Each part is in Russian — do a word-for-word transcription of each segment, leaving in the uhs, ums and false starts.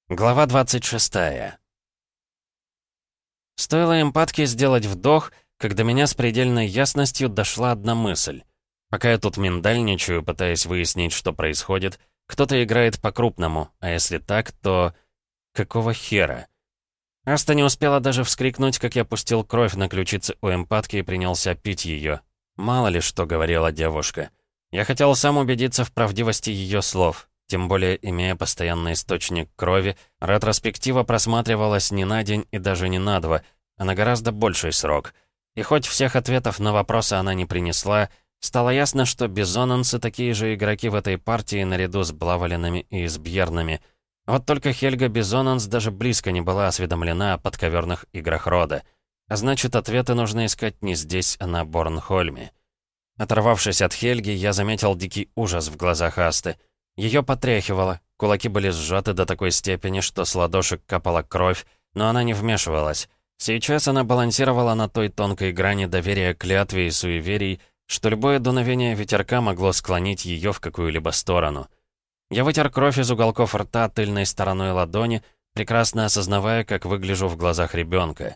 Глава двадцать шестая. Стоило эмпатке сделать вдох, как до меня с предельной ясностью дошла одна мысль. Пока я тут миндальничаю, пытаясь выяснить, что происходит, кто-то играет по-крупному, а если так, то... Какого хера? Аста не успела даже вскрикнуть, как я пустил кровь на ключицы у эмпатки и принялся пить ее. Мало ли что говорила девушка. Я хотел сам убедиться в правдивости ее слов. Тем более, имея постоянный источник крови, ретроспектива просматривалась не на день и даже не на два, а на гораздо больший срок. И хоть всех ответов на вопросы она не принесла, стало ясно, что бизонанцы такие же игроки в этой партии наряду с Блавалинами и с Бьернами. Вот только Хельга Бизонанс даже близко не была осведомлена о подковерных играх рода. А значит, ответы нужно искать не здесь, а на Борнхольме. Оторвавшись от Хельги, я заметил дикий ужас в глазах Асты. Ее потряхивало, кулаки были сжаты до такой степени, что с ладошек капала кровь, но она не вмешивалась. Сейчас она балансировала на той тонкой грани доверия клятве и суеверий, что любое дуновение ветерка могло склонить ее в какую-либо сторону. Я вытер кровь из уголков рта тыльной стороной ладони, прекрасно осознавая, как выгляжу в глазах ребенка.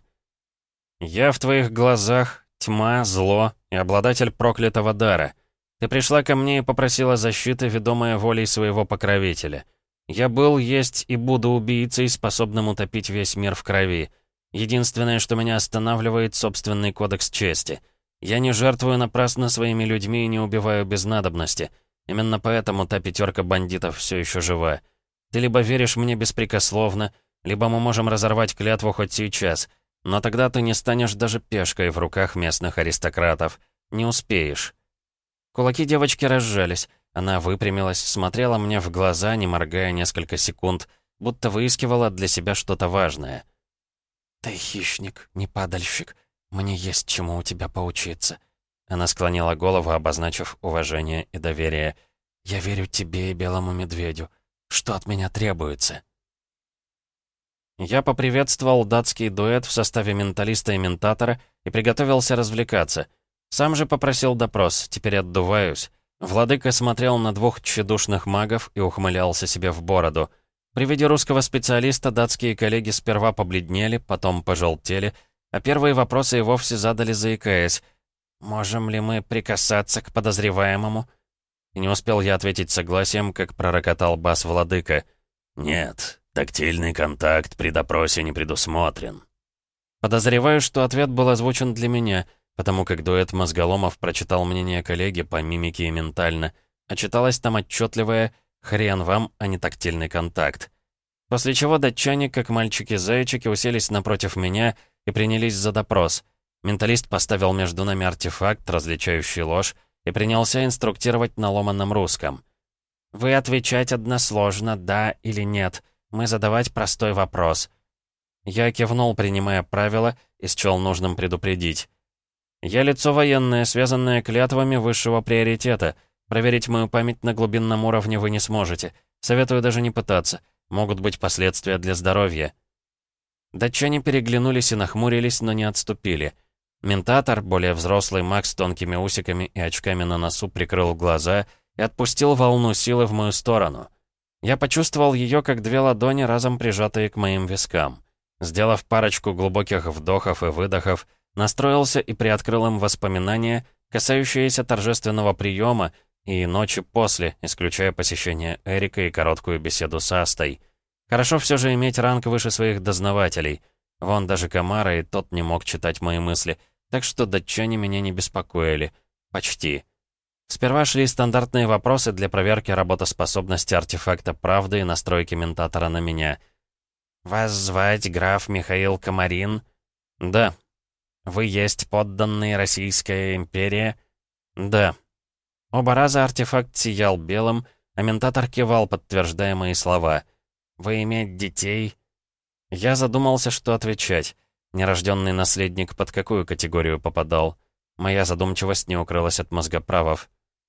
«Я в твоих глазах тьма, зло и обладатель проклятого дара. Ты пришла ко мне и попросила защиты, ведомая волей своего покровителя. Я был, есть и буду убийцей, способным утопить весь мир в крови. Единственное, что меня останавливает, собственный кодекс чести. Я не жертвую напрасно своими людьми и не убиваю без надобности. Именно поэтому та пятерка бандитов все еще жива. Ты либо веришь мне беспрекословно, либо мы можем разорвать клятву хоть сейчас. Но тогда ты не станешь даже пешкой в руках местных аристократов. Не успеешь». Кулаки девочки разжались. Она выпрямилась, смотрела мне в глаза, не моргая несколько секунд, будто выискивала для себя что-то важное. «Ты хищник, не падальщик. Мне есть чему у тебя поучиться». Она склонила голову, обозначив уважение и доверие. «Я верю тебе и белому медведю. Что от меня требуется?» Я поприветствовал датский дуэт в составе менталиста и ментатора и приготовился развлекаться. Сам же попросил допрос, теперь отдуваюсь. Владыка смотрел на двух тщедушных магов и ухмылялся себе в бороду. При виде русского специалиста датские коллеги сперва побледнели, потом пожелтели, а первые вопросы и вовсе задали, заикаясь. «Можем ли мы прикасаться к подозреваемому?» И не успел я ответить согласием, как пророкотал бас владыка. «Нет, тактильный контакт при допросе не предусмотрен». Подозреваю, что ответ был озвучен для меня, потому как дуэт мозголомов прочитал мнение коллеги по мимике и ментально, а читалось там отчетливое «хрен вам, а не тактильный контакт». После чего датчане, как мальчики-зайчики, уселись напротив меня и принялись за допрос. Менталист поставил между нами артефакт, различающий ложь, и принялся инструктировать на ломаном русском. «Вы отвечать односложно, да или нет. Мы задавать простой вопрос». Я кивнул, принимая правила, и счел нужным предупредить. «Я лицо военное, связанное клятвами высшего приоритета. Проверить мою память на глубинном уровне вы не сможете. Советую даже не пытаться. Могут быть последствия для здоровья». Датчане переглянулись и нахмурились, но не отступили. Ментатор, более взрослый маг с тонкими усиками и очками на носу, прикрыл глаза и отпустил волну силы в мою сторону. Я почувствовал ее, как две ладони, разом прижатые к моим вискам. Сделав парочку глубоких вдохов и выдохов, настроился и приоткрыл им воспоминания, касающиеся торжественного приема и ночи после, исключая посещение Эрика и короткую беседу с Астой. Хорошо все же иметь ранг выше своих дознавателей. Вон даже Камара и тот не мог читать мои мысли, так что датчане меня не беспокоили. Почти. Сперва шли стандартные вопросы для проверки работоспособности артефакта правды и настройки ментатора на меня. «Вас звать граф Михаил Комарин?» «Да». «Вы есть подданный Российская империя?» «Да». Оба раза артефакт сиял белым, а ментатор кивал, подтверждая мои слова. «Вы иметь детей?» Я задумался, что отвечать. Нерожденный наследник под какую категорию попадал? Моя задумчивость не укрылась от мозгоправов.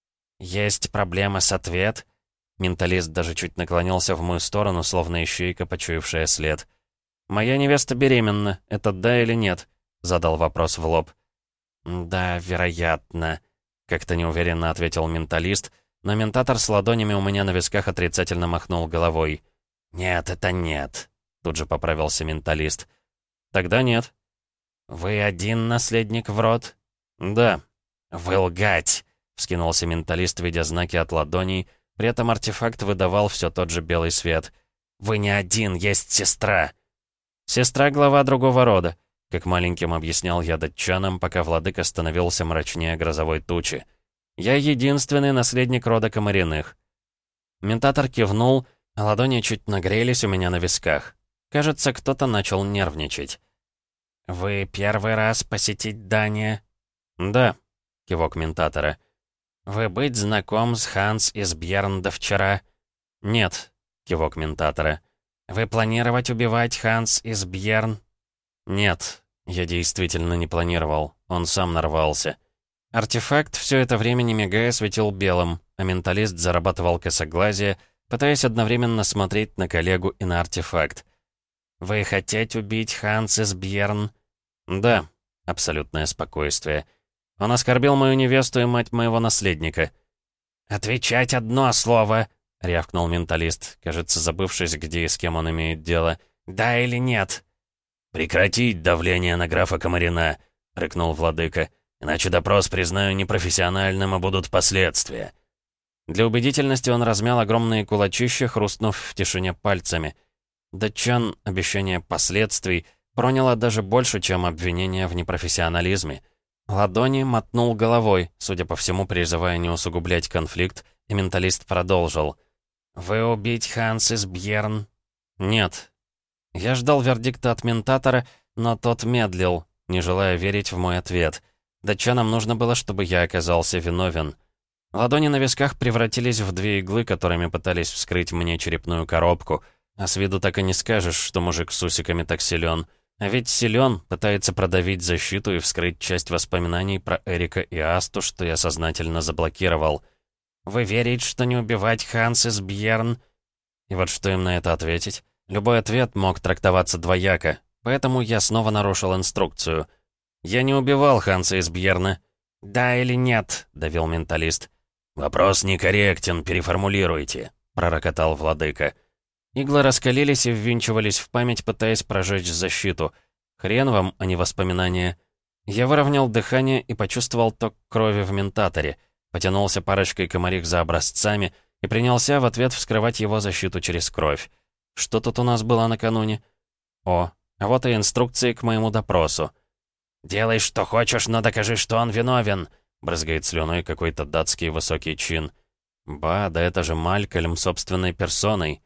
«Есть проблема с ответ?» Менталист даже чуть наклонился в мою сторону, словно ищейка, почуявшая след. «Моя невеста беременна. Это да или нет?» Задал вопрос в лоб. «Да, вероятно», — как-то неуверенно ответил менталист, но ментатор с ладонями у меня на висках отрицательно махнул головой. «Нет, это нет», — тут же поправился менталист. «Тогда нет». «Вы один наследник в род?» «Да». «Вы лгать!» — вскинулся менталист, видя знаки от ладоней. При этом артефакт выдавал все тот же белый свет. «Вы не один, есть сестра!» «Сестра — глава другого рода», — как маленьким объяснял я датчанам, пока владыка становился мрачнее грозовой тучи. «Я единственный наследник рода Комариных». Ментатор кивнул, а ладони чуть нагрелись у меня на висках. Кажется, кто-то начал нервничать. «Вы первый раз посетить Дания?» «Да», — кивок ментатора. «Вы быть знаком с Ханс из Бьернда вчера?» «Нет», — кивок ментатора. «Вы планировать убивать Ханс из Бьерн?» «Нет, я действительно не планировал. Он сам нарвался». Артефакт все это время, не мигая, светил белым, а менталист зарабатывал косоглазие, пытаясь одновременно смотреть на коллегу и на артефакт. «Вы хотите убить Ханс из Бьерн?» «Да», — абсолютное спокойствие. «Он оскорбил мою невесту и мать моего наследника». «Отвечать одно слово!» — рявкнул менталист, кажется, забывшись, где и с кем он имеет дело. «Да или нет?» «Прекратить давление на графа Комарина!» — рыкнул владыка. «Иначе допрос признаю непрофессиональным, и будут последствия». Для убедительности он размял огромные кулачища, хрустнув в тишине пальцами. Датчан обещание последствий проняло даже больше, чем обвинение в непрофессионализме. Ладони мотнул головой, судя по всему, призывая не усугублять конфликт, и менталист продолжил. «Вы убить Ханс из Бьерн?» «Нет». Я ждал вердикта от ментатора, но тот медлил, не желая верить в мой ответ. Датчанам нужно было, чтобы я оказался виновен. Ладони на висках превратились в две иглы, которыми пытались вскрыть мне черепную коробку. А с виду так и не скажешь, что мужик с усиками так силен. А ведь силен, пытается продавить защиту и вскрыть часть воспоминаний про Эрика и Асту, что я сознательно заблокировал. «Вы верите, что не убивать Ханс из Бьерн?» И вот что им на это ответить? Любой ответ мог трактоваться двояко, поэтому я снова нарушил инструкцию. «Я не убивал Ханса из Бьерна». «Да или нет?» — давил менталист. «Вопрос некорректен, переформулируйте», — пророкотал владыка. Иглы раскалились и ввинчивались в память, пытаясь прожечь защиту. Хрен вам, а не воспоминания. Я выровнял дыхание и почувствовал ток крови в ментаторе, потянулся парочкой комарих за образцами и принялся в ответ вскрывать его защиту через кровь. Что тут у нас было накануне? О, а вот и инструкции к моему допросу. «Делай, что хочешь, но докажи, что он виновен», — брызгает слюной какой-то датский высокий чин. Ба, да это же Малькольм собственной персоной.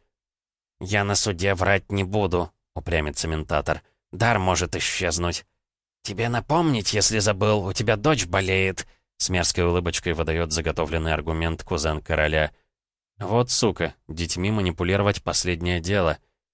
«Я на суде врать не буду», — упрямится ментатор. «Дар может исчезнуть». «Тебе напомнить, если забыл, у тебя дочь болеет», — с мерзкой улыбочкой выдает заготовленный аргумент кузен короля. «Вот сука, детьми манипулировать последнее дело».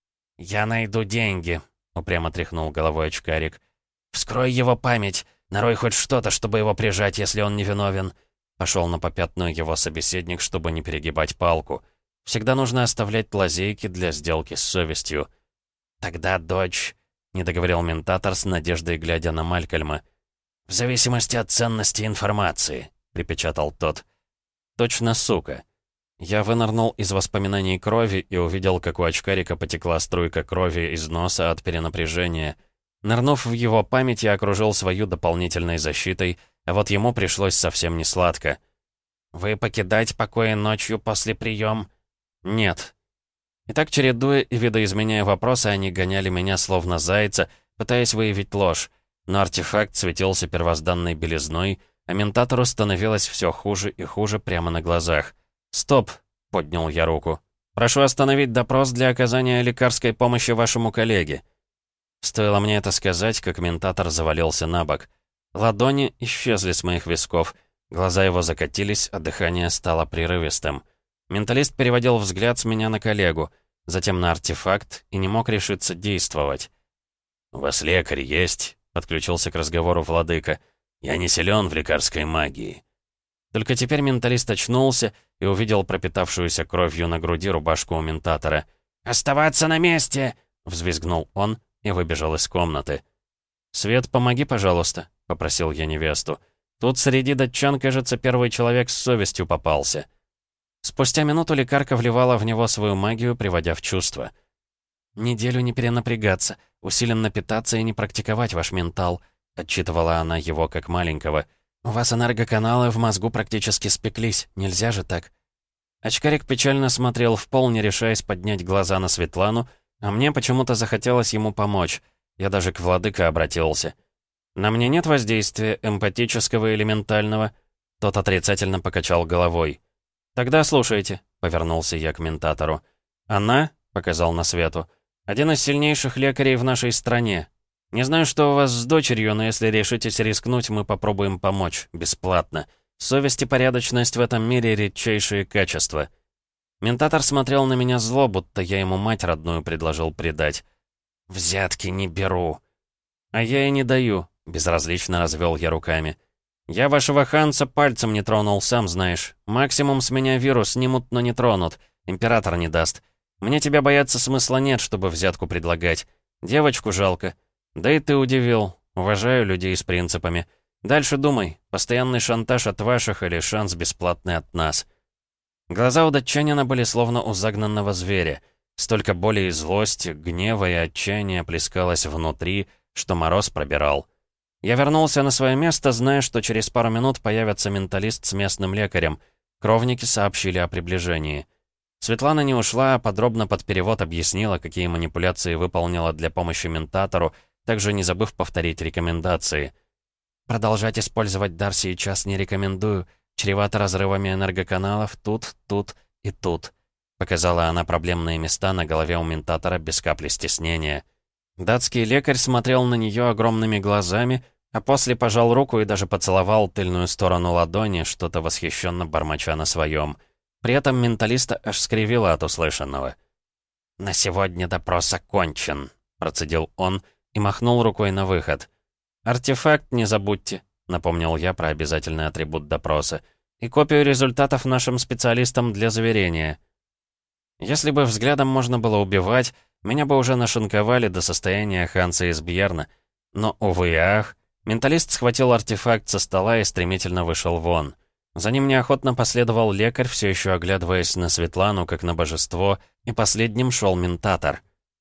«Я найду деньги», — упрямо тряхнул головой очкарик. «Вскрой его память, нарой хоть что-то, чтобы его прижать, если он невиновен». Пошел на попятную его собеседник, чтобы не перегибать палку. Всегда нужно оставлять лазейки для сделки с совестью. «Тогда дочь», — не договорил ментатор с надеждой, глядя на Малькольма. «В зависимости от ценности информации», — припечатал тот. «Точно, сука». Я вынырнул из воспоминаний крови и увидел, как у очкарика потекла струйка крови из носа от перенапряжения. Нырнув в его память, я окружил свою дополнительной защитой, а вот ему пришлось совсем не сладко. «Вы покидать покои ночью после прием?» «Нет». Итак, чередуя и видоизменяя вопросы, они гоняли меня словно зайца, пытаясь выявить ложь. Но артефакт светился первозданной белизной, а ментатору становилось все хуже и хуже прямо на глазах. «Стоп!» — поднял я руку. «Прошу остановить допрос для оказания лекарской помощи вашему коллеге». Стоило мне это сказать, как ментатор завалился на бок. Ладони исчезли с моих висков, глаза его закатились, а дыхание стало прерывистым. Менталист переводил взгляд с меня на коллегу, затем на артефакт и не мог решиться действовать. «У вас лекарь есть?» — подключился к разговору владыка. «Я не силен в лекарской магии». Только теперь менталист очнулся и увидел пропитавшуюся кровью на груди рубашку у ментатора. «Оставаться на месте!» — взвизгнул он и выбежал из комнаты. «Свет, помоги, пожалуйста», — попросил я невесту. «Тут среди датчан, кажется, первый человек с совестью попался». Спустя минуту лекарка вливала в него свою магию, приводя в чувство. неделю не перенапрягаться, усиленно питаться и не практиковать ваш ментал», — отчитывала она его как маленького. «У вас энергоканалы в мозгу практически спеклись, нельзя же так». Очкарик печально смотрел в пол, не решаясь поднять глаза на Светлану, а мне почему-то захотелось ему помочь. Я даже к владыке обратился. «На мне нет воздействия эмпатического или ментального?» Тот отрицательно покачал головой. «Тогда слушайте», — повернулся я к ментатору. «Она», — показал на Свету, — «один из сильнейших лекарей в нашей стране. Не знаю, что у вас с дочерью, но если решитесь рискнуть, мы попробуем помочь, бесплатно. Совесть и порядочность в этом мире — редчайшие качества». Ментатор смотрел на меня зло, будто я ему мать родную предложил предать. «Взятки не беру». «А я и не даю», — безразлично развел я руками. «Я вашего Ханса пальцем не тронул, сам знаешь. Максимум с меня вирус снимут, но не тронут. Император не даст. Мне тебя бояться смысла нет, чтобы взятку предлагать. Девочку жалко. Да и ты удивил. Уважаю людей с принципами. Дальше думай, постоянный шантаж от ваших или шанс бесплатный от нас». Глаза у датчанина были словно у загнанного зверя. Столько боли и злости, гнева и отчаяния плескалось внутри, что мороз пробирал. Я вернулся на свое место, зная, что через пару минут появится менталист с местным лекарем. Кровники сообщили о приближении. Светлана не ушла, а подробно под перевод объяснила, какие манипуляции выполнила для помощи ментатору, также не забыв повторить рекомендации. «Продолжать использовать дар сейчас не рекомендую. Чревато разрывами энергоканалов тут, тут и тут», — показала она проблемные места на голове у ментатора без капли стеснения. Датский лекарь смотрел на нее огромными глазами, а после пожал руку и даже поцеловал тыльную сторону ладони, что-то восхищенно бормоча на своем. При этом менталиста аж скривило от услышанного. «На сегодня допрос окончен», — процедил он и махнул рукой на выход. «Артефакт не забудьте», — напомнил я про обязательный атрибут допроса, «и копию результатов нашим специалистам для заверения». Если бы взглядом можно было убивать, меня бы уже нашинковали до состояния Ханса из Бьерна. Но, увы и ах, менталист схватил артефакт со стола и стремительно вышел вон. За ним неохотно последовал лекарь, все еще оглядываясь на Светлану, как на божество, и последним шел ментатор.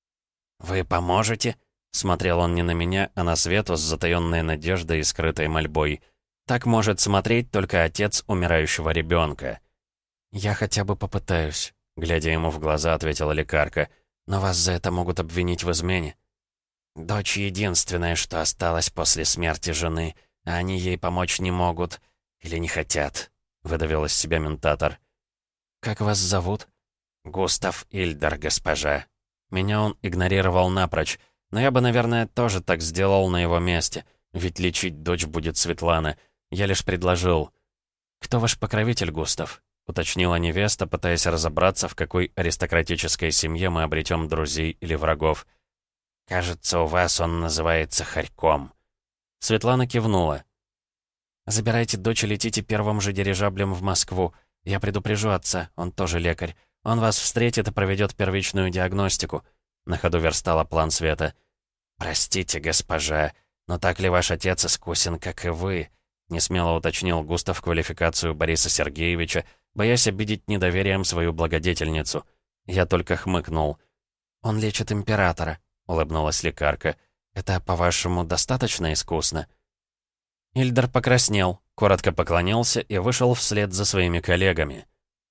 «Вы поможете?» — смотрел он не на меня, а на Свету с затаённой надеждой и скрытой мольбой. Так может смотреть только отец умирающего ребенка. «Я хотя бы попытаюсь», — глядя ему в глаза, ответила лекарка. «Но вас за это могут обвинить в измене». «Дочь единственное, что осталось после смерти жены, а они ей помочь не могут. Или не хотят», — выдавил из себя ментатор. «Как вас зовут?» «Густав Ильдар, госпожа». Меня он игнорировал напрочь, но я бы, наверное, тоже так сделал на его месте, ведь лечить дочь будет Светлана. Я лишь предложил. «Кто ваш покровитель, Густав?» — уточнила невеста, пытаясь разобраться, в какой аристократической семье мы обретем друзей или врагов. «Кажется, у вас он называется Харьком». Светлана кивнула. «Забирайте дочь и летите первым же дирижаблем в Москву. Я предупрежу отца, он тоже лекарь. Он вас встретит и проведет первичную диагностику». На ходу верстала план Света. «Простите, госпожа, но так ли ваш отец искусен, как и вы?» Несмело уточнил Густав квалификацию Бориса Сергеевича, боясь обидеть недоверием свою благодетельницу. Я только хмыкнул. «Он лечит императора», — улыбнулась лекарка. «Это, по-вашему, достаточно искусно?» Ильдар покраснел, коротко поклонился и вышел вслед за своими коллегами.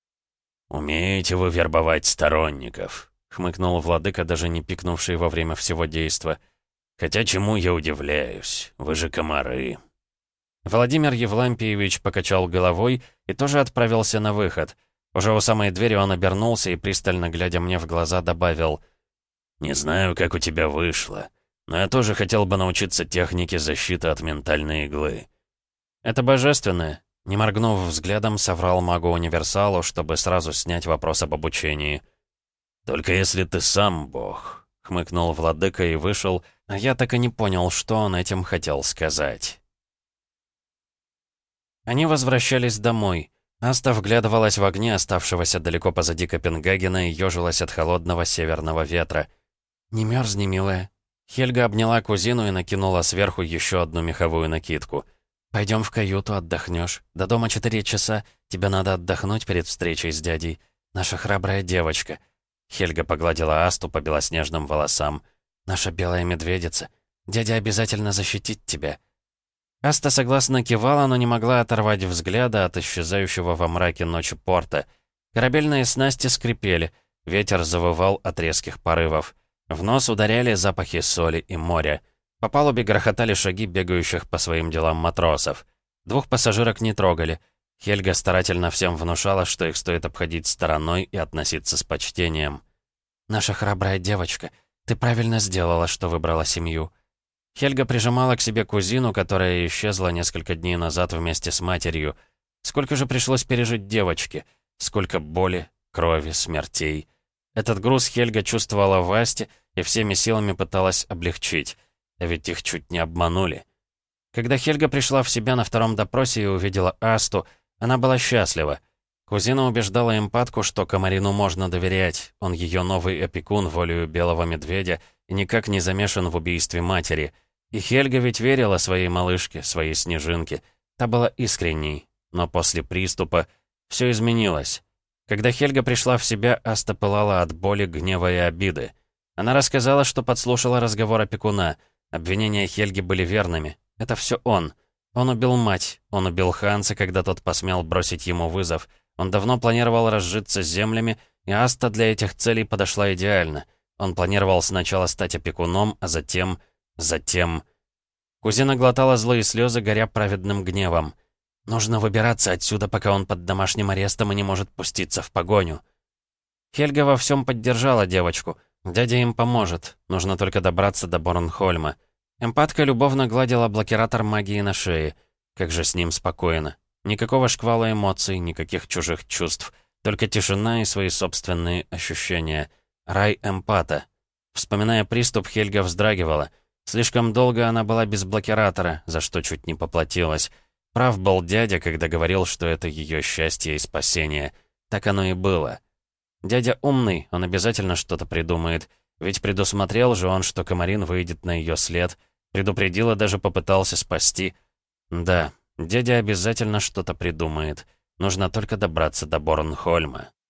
«Умеете вы вербовать сторонников», — хмыкнул владыка, даже не пикнувший во время всего действа. «Хотя чему я удивляюсь? Вы же комары». Владимир Евлампиевич покачал головой и тоже отправился на выход. Уже у самой двери он обернулся и, пристально глядя мне в глаза, добавил: «Не знаю, как у тебя вышло, но я тоже хотел бы научиться технике защиты от ментальной иглы». «Это божественное», — не моргнув взглядом, соврал магу-универсалу, чтобы сразу снять вопрос об обучении. «Только если ты сам бог», — хмыкнул владыка и вышел, а я так и не понял, что он этим хотел сказать. Они возвращались домой. Аста вглядывалась в огни оставшегося далеко позади Копенгагена и ёжилась от холодного северного ветра. «Не мерзни, милая». Хельга обняла кузину и накинула сверху еще одну меховую накидку. «Пойдем в каюту, отдохнешь. До дома четыре часа. Тебе надо отдохнуть перед встречей с дядей. Наша храбрая девочка». Хельга погладила Асту по белоснежным волосам. «Наша белая медведица. Дядя обязательно защитит тебя». Аста согласно кивала, но не могла оторвать взгляда от исчезающего во мраке ночи порта. Корабельные снасти скрипели, ветер завывал от резких порывов. В нос ударяли запахи соли и моря. По палубе грохотали шаги бегающих по своим делам матросов. Двух пассажирок не трогали. Хельга старательно всем внушала, что их стоит обходить стороной и относиться с почтением. «Наша храбрая девочка, ты правильно сделала, что выбрала семью». Хельга прижимала к себе кузину, которая исчезла несколько дней назад вместе с матерью. Сколько же пришлось пережить девочке? Сколько боли, крови, смертей. Этот груз Хельга чувствовала в Асте и всеми силами пыталась облегчить. А ведь их чуть не обманули. Когда Хельга пришла в себя на втором допросе и увидела Асту, она была счастлива. Кузина убеждала эмпатку, что Комарину можно доверять. Он ее новый опекун волею белого медведя и никак не замешан в убийстве матери. И Хельга ведь верила своей малышке, своей снежинке. Та была искренней. Но после приступа все изменилось. Когда Хельга пришла в себя, Аста пылала от боли, гнева и обиды. Она рассказала, что подслушала разговор опекуна. Обвинения Хельги были верными. Это все он. Он убил мать. Он убил Ханса, когда тот посмел бросить ему вызов. Он давно планировал разжиться с землями, и Аста для этих целей подошла идеально. Он планировал сначала стать опекуном, а затем... затем... Кузина глотала злые слезы, горя праведным гневом. «Нужно выбираться отсюда, пока он под домашним арестом и не может пуститься в погоню». Хельга во всем поддержала девочку. Дядя им поможет. Нужно только добраться до Борнхольма. Эмпатка любовно гладила блокиратор магии на шее. Как же с ним спокойно. Никакого шквала эмоций, никаких чужих чувств. Только тишина и свои собственные ощущения. Рай эмпата. Вспоминая приступ, Хельга вздрагивала. Слишком долго она была без блокиратора, за что чуть не поплатилась. Прав был дядя, когда говорил, что это ее счастье и спасение. Так оно и было. Дядя умный, он обязательно что-то придумает. Ведь предусмотрел же он, что Комарин выйдет на ее след. Предупредил и даже попытался спасти. Да, дядя обязательно что-то придумает. Нужно только добраться до Борнхольма.